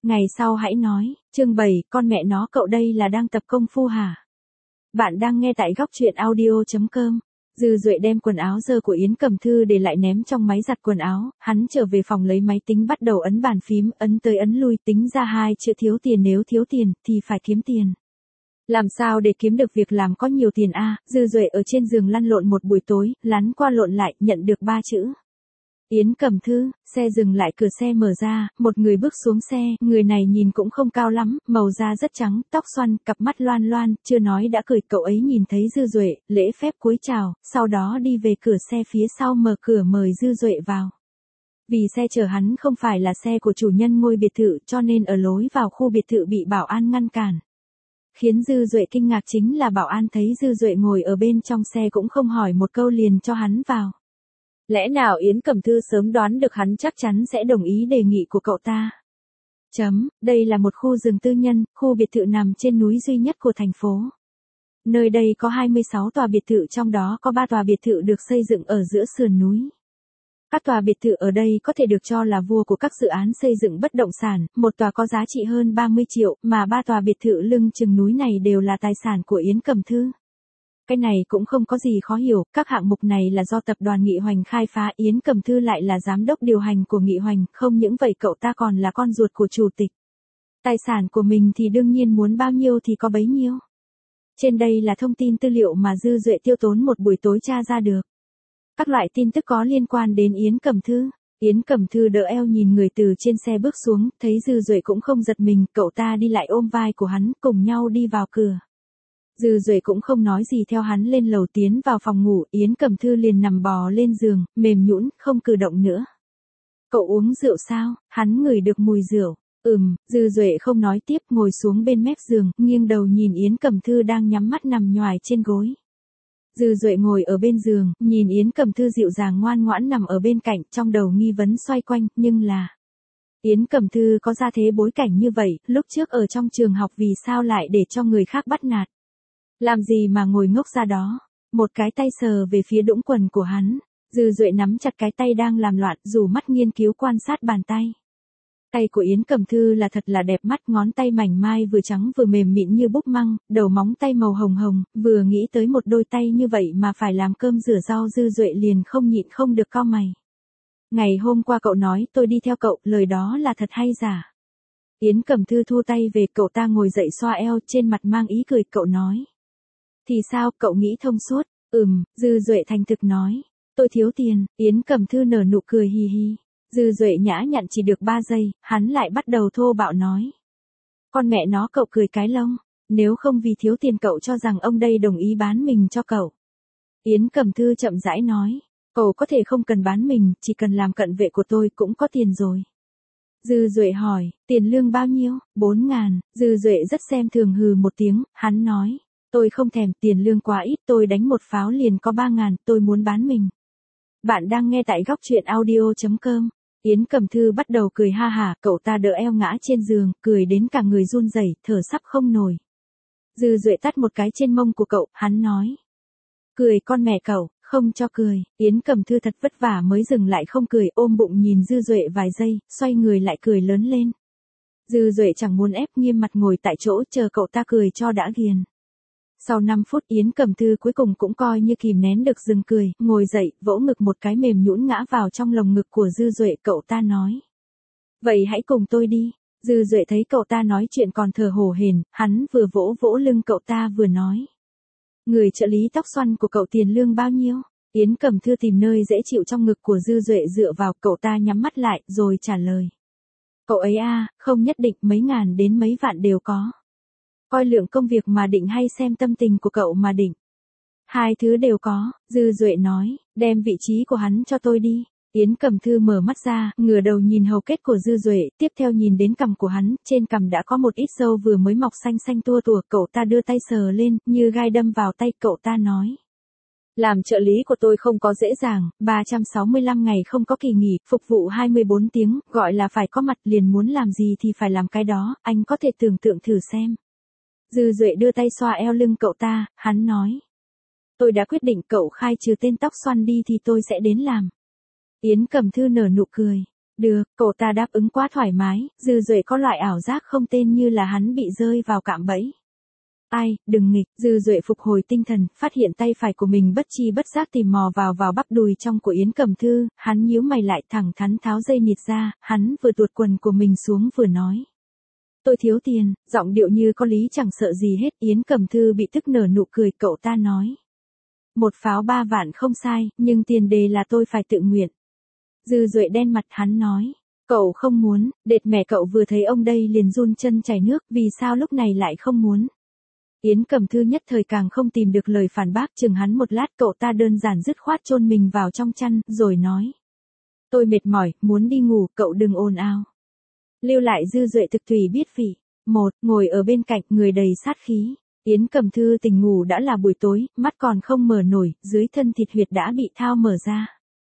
Ngày sau hãy nói, chương 7, con mẹ nó cậu đây là đang tập công phu hả? Bạn đang nghe tại góc truyện audio.com. Dư Duệ đem quần áo dơ của Yến Cẩm Thư để lại ném trong máy giặt quần áo, hắn trở về phòng lấy máy tính bắt đầu ấn bàn phím, ấn tới ấn lui, tính ra hai chữ thiếu tiền, nếu thiếu tiền thì phải kiếm tiền. Làm sao để kiếm được việc làm có nhiều tiền a? Dư Duệ ở trên giường lăn lộn một buổi tối, lăn qua lộn lại, nhận được 3 chữ. Yến Cẩm Thư, xe dừng lại, cửa xe mở ra, một người bước xuống xe, người này nhìn cũng không cao lắm, màu da rất trắng, tóc xoăn, cặp mắt loan loan, chưa nói đã cười, cậu ấy nhìn thấy Dư Duệ, lễ phép cúi chào, sau đó đi về cửa xe phía sau mở cửa mời Dư Duệ vào. Vì xe chở hắn không phải là xe của chủ nhân ngôi biệt thự cho nên ở lối vào khu biệt thự bị bảo an ngăn cản. Khiến Dư Duệ kinh ngạc chính là bảo an thấy Dư Duệ ngồi ở bên trong xe cũng không hỏi một câu liền cho hắn vào. Lẽ nào Yến Cẩm Thư sớm đoán được hắn chắc chắn sẽ đồng ý đề nghị của cậu ta? Đây là một khu rừng tư nhân, khu biệt thự nằm trên núi duy nhất của thành phố. Nơi đây có 26 tòa biệt thự, trong đó có 3 tòa biệt thự được xây dựng ở giữa sườn núi. Các tòa biệt thự ở đây có thể được cho là vua của các dự án xây dựng bất động sản, một tòa có giá trị hơn 30 triệu, mà 3 tòa biệt thự lưng chừng núi này đều là tài sản của Yến Cẩm Thư. Cái này cũng không có gì khó hiểu, các hạng mục này là do tập đoàn Nghị Hoành khai phá, Yến Cẩm Thư lại là giám đốc điều hành của Nghị Hoành, không những vậy cậu ta còn là con ruột của chủ tịch. Tài sản của mình thì đương nhiên muốn bao nhiêu thì có bấy nhiêu. Trên đây là thông tin tư liệu mà Dư Duệ tiêu tốn một buổi tối tra ra được. Các loại tin tức có liên quan đến Yến Cẩm Thư. Yến Cẩm Thư đỡ eo nhìn người từ trên xe bước xuống, thấy Dư Duệ cũng không giật mình, cậu ta đi lại ôm vai của hắn, cùng nhau đi vào cửa. Dư Duệ cũng không nói gì theo hắn lên lầu tiến vào phòng ngủ, Yến Cẩm Thư liền nằm bò lên giường, mềm nhũn, không cử động nữa. Cậu uống rượu sao? Hắn ngửi được mùi rượu. Dư Duệ không nói tiếp, ngồi xuống bên mép giường, nghiêng đầu nhìn Yến Cẩm Thư đang nhắm mắt nằm nhoài trên gối. Dư Duệ ngồi ở bên giường, nhìn Yến Cẩm Thư dịu dàng ngoan ngoãn nằm ở bên cạnh, trong đầu nghi vấn xoay quanh, nhưng là Yến Cẩm Thư có gia thế bối cảnh như vậy, lúc trước ở trong trường học vì sao lại để cho người khác bắt nạt? Làm gì mà ngồi ngốc ra đó? Một cái tay sờ về phía đũng quần của hắn. Dư Duệ nắm chặt cái tay đang làm loạn, rủ mắt nghiên cứu quan sát bàn tay. Tay của Yến Cẩm Thư là thật là đẹp mắt, ngón tay mảnh mai vừa trắng vừa mềm mịn như búp măng, đầu móng tay màu hồng hồng, vừa nghĩ tới một đôi tay như vậy mà phải làm cơm rửa rau, Dư Duệ liền không nhịn không được cau mày. Ngày hôm qua cậu nói tôi đi theo cậu, lời đó là thật hay giả? Yến Cẩm Thư thu tay về, cậu ta ngồi dậy xoa eo, trên mặt mang ý cười, cậu nói. Thì sao, cậu nghĩ thông suốt? Dư Duệ thành thực nói. Tôi thiếu tiền, Yến Cẩm Thư nở nụ cười hì hì. Dư Duệ nhã nhặn chỉ được 3 giây, hắn lại bắt đầu thô bạo nói. Con mẹ nó, cậu cười cái lông. Nếu không vì thiếu tiền cậu cho rằng ông đây đồng ý bán mình cho cậu. Yến Cẩm Thư chậm rãi nói. Cậu có thể không cần bán mình, chỉ cần làm cận vệ của tôi cũng có tiền rồi. Dư Duệ hỏi, tiền lương bao nhiêu? 4.000, Dư Duệ rất xem thường hừ một tiếng, hắn nói. Tôi không thèm, tiền lương quá ít, tôi đánh một pháo liền có 3.000, tôi muốn bán mình. Bạn đang nghe tại góc truyện audio.com. Yến Cẩm Thư bắt đầu cười ha hả, cậu ta đỡ eo ngã trên giường, cười đến cả người run rẩy, thở sắp không nổi. Dư Duệ tát một cái trên mông của cậu, hắn nói. Cười con mẹ cậu, không cho cười. Yến Cẩm Thư thật vất vả mới dừng lại không cười, ôm bụng nhìn Dư Duệ vài giây, xoay người lại cười lớn lên. Dư Duệ chẳng muốn ép, nghiêm mặt ngồi tại chỗ chờ cậu ta cười cho đã ghiền. Sau 5 phút Yến Cẩm Thư cuối cùng cũng coi như kìm nén được dừng cười, ngồi dậy, vỗ ngực một cái mềm nhũn ngã vào trong lồng ngực của Dư Duệ, cậu ta nói. Vậy hãy cùng tôi đi. Dư Duệ thấy cậu ta nói chuyện còn thở hổn hển, hắn vừa vỗ vỗ lưng cậu ta vừa nói. Người trợ lý tóc xoăn của cậu tiền lương bao nhiêu? Yến Cẩm Thư tìm nơi dễ chịu trong ngực của Dư Duệ dựa vào, cậu ta nhắm mắt lại, rồi trả lời. Cậu ấy không nhất định, mấy ngàn đến mấy vạn đều có. Coi lượng công việc mà định hay xem tâm tình của cậu mà định? Hai thứ đều có, Dư Duệ nói, đem vị trí của hắn cho tôi đi. Yến Cẩm Thư mở mắt ra, ngửa đầu nhìn hầu kết của Dư Duệ, tiếp theo nhìn đến cằm của hắn, trên cằm đã có một ít râu vừa mới mọc xanh xanh tua tủa, cậu ta đưa tay sờ lên, như gai đâm vào tay, cậu ta nói. Làm trợ lý của tôi không có dễ dàng, 365 ngày không có kỳ nghỉ, phục vụ 24 tiếng, gọi là phải có mặt, liền muốn làm gì thì phải làm cái đó, anh có thể tưởng tượng thử xem. Dư Duệ đưa tay xoa eo lưng cậu ta, hắn nói. Tôi đã quyết định, cậu khai trừ tên tóc xoăn đi thì tôi sẽ đến làm. Yến Cẩm Thư nở nụ cười. Được, cậu ta đáp ứng quá thoải mái, Dư Duệ có loại ảo giác không tên như là hắn bị rơi vào cạm bẫy. Ai, đừng nghịch, Dư Duệ phục hồi tinh thần, phát hiện tay phải của mình bất chi bất giác tìm mò vào bắp đùi trong của Yến Cẩm Thư, hắn nhíu mày lại thẳng thắn tháo dây nịt ra, hắn vừa tuột quần của mình xuống vừa nói. Tôi thiếu tiền, giọng điệu như có lý chẳng sợ gì hết, Yến Cẩm Thư bị tức nở nụ cười, cậu ta nói. 1 pháo 3 vạn không sai, nhưng tiền đề là tôi phải tự nguyện. Dư Duệ đen mặt, hắn nói. Cậu không muốn, đệt mẹ, cậu vừa thấy ông đây liền run chân chảy nước, vì sao lúc này lại không muốn? Yến Cẩm Thư nhất thời càng không tìm được lời phản bác, chừng hắn một lát, cậu ta đơn giản dứt khoát chôn mình vào trong chăn, rồi nói. Tôi mệt mỏi, muốn đi ngủ, cậu đừng ồn ào. Lưu lại Dư Duệ thực thủy biết vị. Ngồi ở bên cạnh, người đầy sát khí. Yến Cẩm Thư tỉnh ngủ đã là buổi tối, mắt còn không mở nổi, dưới thân thịt huyệt đã bị thao mở ra.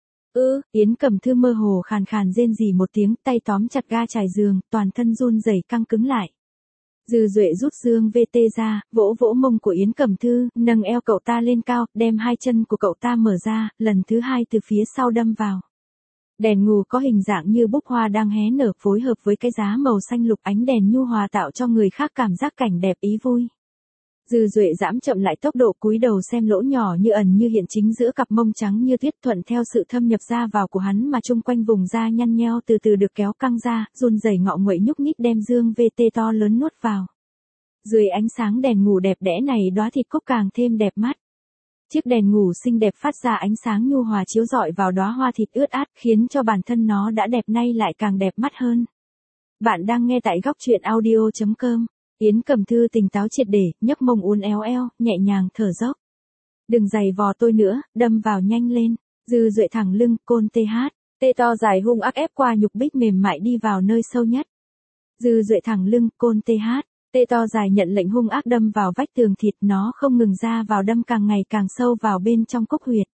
Yến Cẩm Thư mơ hồ khàn khàn rên rỉ một tiếng, tay tóm chặt ga trải giường, toàn thân run rẩy căng cứng lại. Dư Duệ rút dương VT ra, vỗ vỗ mông của Yến Cẩm Thư, nâng eo cậu ta lên cao, đem 2 chân của cậu ta mở ra, lần thứ 2 từ phía sau đâm vào. Đèn ngủ có hình dạng như búp hoa đang hé nở, phối hợp với cái giá màu xanh lục ánh đèn nhu hòa tạo cho người khác cảm giác cảnh đẹp ý vui. Dư Duệ giảm chậm lại tốc độ, cúi đầu xem lỗ nhỏ như ẩn như hiện chính giữa cặp mông trắng như tuyết, thuận theo sự thâm nhập ra vào của hắn mà chung quanh vùng da nhăn nheo từ từ được kéo căng ra, run rẩy ngọ nguậy nhúc nhích đem dương VT to lớn nuốt vào. Dưới ánh sáng đèn ngủ đẹp đẽ này, đóa thịt cúc càng thêm đẹp mắt. Chiếc đèn ngủ xinh đẹp phát ra ánh sáng nhu hòa chiếu rọi vào đóa hoa thịt ướt át, khiến cho bản thân nó đã đẹp nay lại càng đẹp mắt hơn. Bạn đang nghe tại góc truyện audio.com. Yến Cẩm Thư tỉnh táo triệt để, nhấc mông uốn éo eo, nhẹ nhàng thở dốc. Đừng giày vò tôi nữa, đâm vào nhanh lên. Dư Duệ thẳng lưng, côn tê to dài hung ác ép qua nhục bích mềm mại đi vào nơi sâu nhất. Dư Duệ thẳng lưng, côn tê to dài nhận lệnh hung ác đâm vào vách tường thịt, nó không ngừng ra vào đâm càng ngày càng sâu vào bên trong cúc huyệt.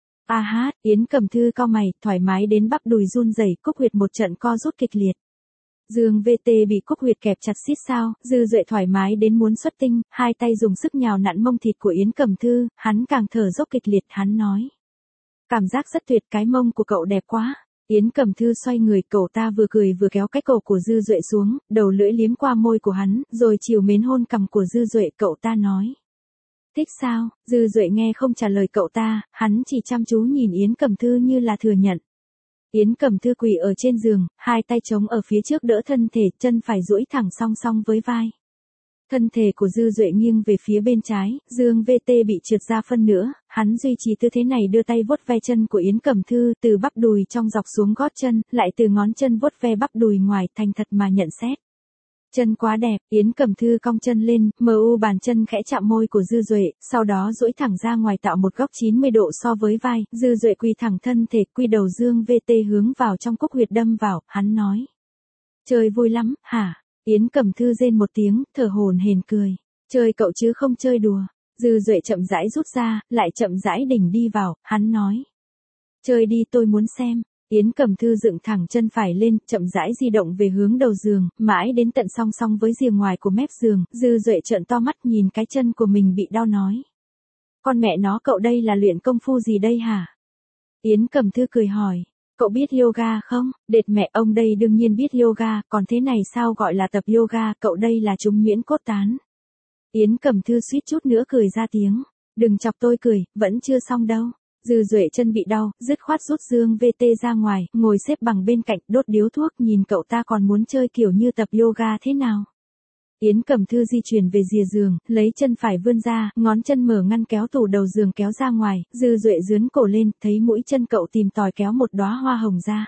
Yến Cẩm Thư cau mày, thoải mái đến bắp đùi run rẩy, cúc huyệt một trận co rút kịch liệt. Dương VT bị cúc huyệt kẹp chặt xít sao, Dư Duệ thoải mái đến muốn xuất tinh, 2 tay dùng sức nhào nặn mông thịt của Yến Cẩm Thư, hắn càng thở dốc kịch liệt, hắn nói. Cảm giác rất tuyệt, cái mông của cậu đẹp quá. Yến Cẩm Thư xoay người, cậu ta vừa cười vừa kéo cái cổ của Dư Duệ xuống, đầu lưỡi liếm qua môi của hắn, rồi chiều mến hôn cằm của Dư Duệ, cậu ta nói. Thích sao? Dư Duệ nghe không trả lời cậu ta, hắn chỉ chăm chú nhìn Yến Cẩm Thư như là thừa nhận. Yến Cẩm Thư quỳ ở trên giường, 2 tay chống ở phía trước đỡ thân thể, chân phải duỗi thẳng song song với vai. Thân thể của Dư Duệ nghiêng về phía bên trái, dương VT bị trượt ra phân nửa, hắn duy trì tư thế này đưa tay vuốt ve chân của Yến Cẩm Thư, từ bắp đùi trong dọc xuống gót chân, lại từ ngón chân vuốt ve bắp đùi ngoài, thành thật mà nhận xét. Chân quá đẹp, Yến Cẩm Thư cong chân lên, bàn chân khẽ chạm môi của Dư Duệ, sau đó duỗi thẳng ra ngoài tạo một góc 90 độ so với vai, Dư Duệ quỳ thẳng thân thể, quy đầu dương VT hướng vào trong cúc huyệt đâm vào, hắn nói. Chơi vui lắm, hả? Yến Cẩm Thư rên một tiếng, thở hổn hển cười. Chơi cậu chứ không chơi đùa. Dư Duệ chậm rãi rút ra, lại chậm rãi đỉnh đi vào, hắn nói. Chơi đi, tôi muốn xem. Yến Cẩm Thư dựng thẳng chân phải lên, chậm rãi di động về hướng đầu giường, mãi đến tận song song với rìa ngoài của mép giường, Dư Duệ trợn to mắt nhìn cái chân của mình bị đau nói. Con mẹ nó, cậu đây là luyện công phu gì đây hả? Yến Cẩm Thư cười hỏi. Cậu biết yoga không? Đệt mẹ, ông đây đương nhiên biết yoga, còn thế này sao gọi là tập yoga, cậu đây là trúng Nguyễn cốt tán. Yến Cẩm Thư suýt chút nữa cười ra tiếng. Đừng chọc tôi cười, vẫn chưa xong đâu. Dư Duệ chân bị đau, dứt khoát rút dương VT ra ngoài, ngồi xếp bằng bên cạnh, đốt điếu thuốc, nhìn cậu ta còn muốn chơi kiểu như tập yoga thế nào. Yến Cẩm Thư di chuyển về rìa giường, lấy chân phải vươn ra, ngón chân mở ngăn kéo tủ đầu giường kéo ra ngoài, Dư Duệ dướn cổ lên, thấy mũi chân cậu tìm tòi kéo một đóa hoa hồng ra.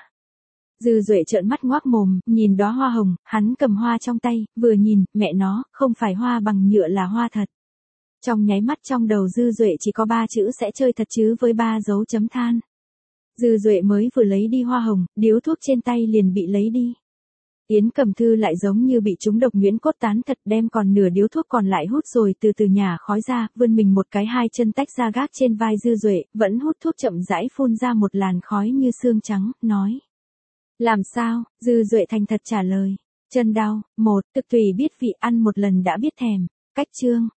Dư Duệ trợn mắt ngoác mồm, nhìn đóa hoa hồng, hắn cầm hoa trong tay, vừa nhìn, mẹ nó, không phải hoa bằng nhựa là hoa thật. Trong nháy mắt trong đầu Dư Duệ chỉ có 3 chữ sẽ chơi thật chứ với 3 dấu chấm than. Dư Duệ mới vừa lấy đi hoa hồng, điếu thuốc trên tay liền bị lấy đi. Yến Cẩm Thư lại giống như bị trúng độc Nguyễn cốt tán thật, đem còn nửa điếu thuốc còn lại hút rồi từ từ nhả khói ra, vươn mình một cái, 2 chân tách ra gác trên vai Dư Duệ, vẫn hút thuốc chậm rãi phun ra một làn khói như xương trắng, nói. Làm sao? Dư Duệ thành thật trả lời. Chân đau, thực tùy biết vị, ăn một lần đã biết thèm. Cách chương.